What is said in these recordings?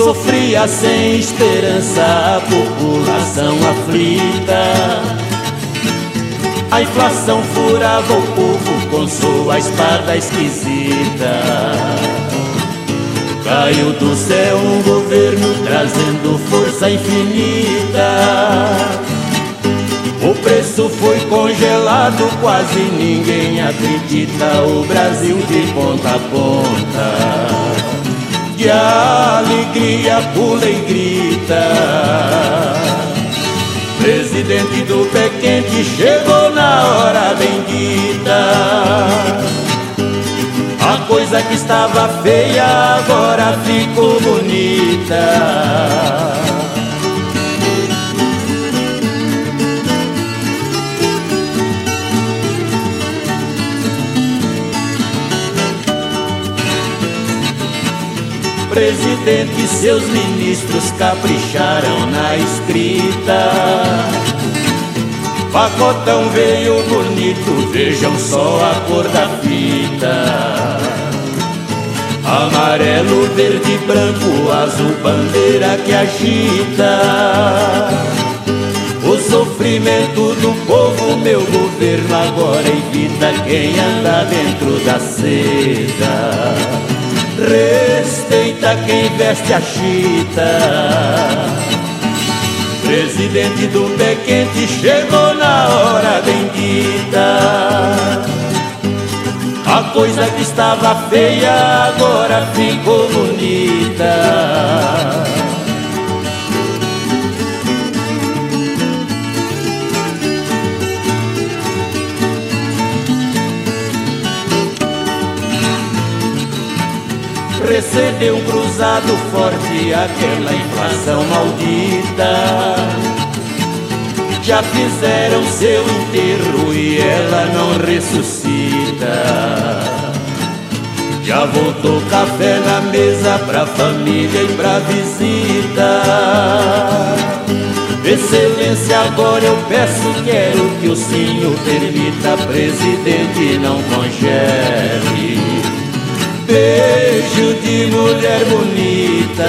sofria sem esperança a população aflita. A inflação furava o povo com sua espada esquisita. Caiu do céu um governo trazendo força infinita. O preço foi congelado, quase ninguém acredita. O Brasil de ponta a ponta, de alegria pula e grita. Presidente do pé quente chegou na hora bendita. A coisa que estava feia agora ficou bonita. Presidente e seus ministros capricharam na escrita. Pacotão veio bonito, vejam só a cor da fita. Amarelo, verde, branco, azul, bandeira que agita. O sofrimento do povo, meu governo agora evita. Quem anda dentro da seda respeita quem veste a chita. Presidente do pé quente chegou na hora bendita. A coisa que estava feia agora ficou bonita. Recebeu um cruzado forte aquela inflação maldita. Já fizeram seu enterro e ela não ressuscita. Já voltou café na mesa pra família e pra visita. Excelência, agora eu peço, quero que o senhor permita, presidente, não congele beijo de mulher bonita.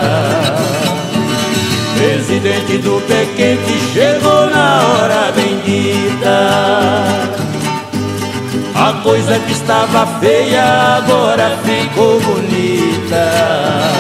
Presidente do pé quente chegou na hora bendita. A coisa que estava feia agora ficou bonita.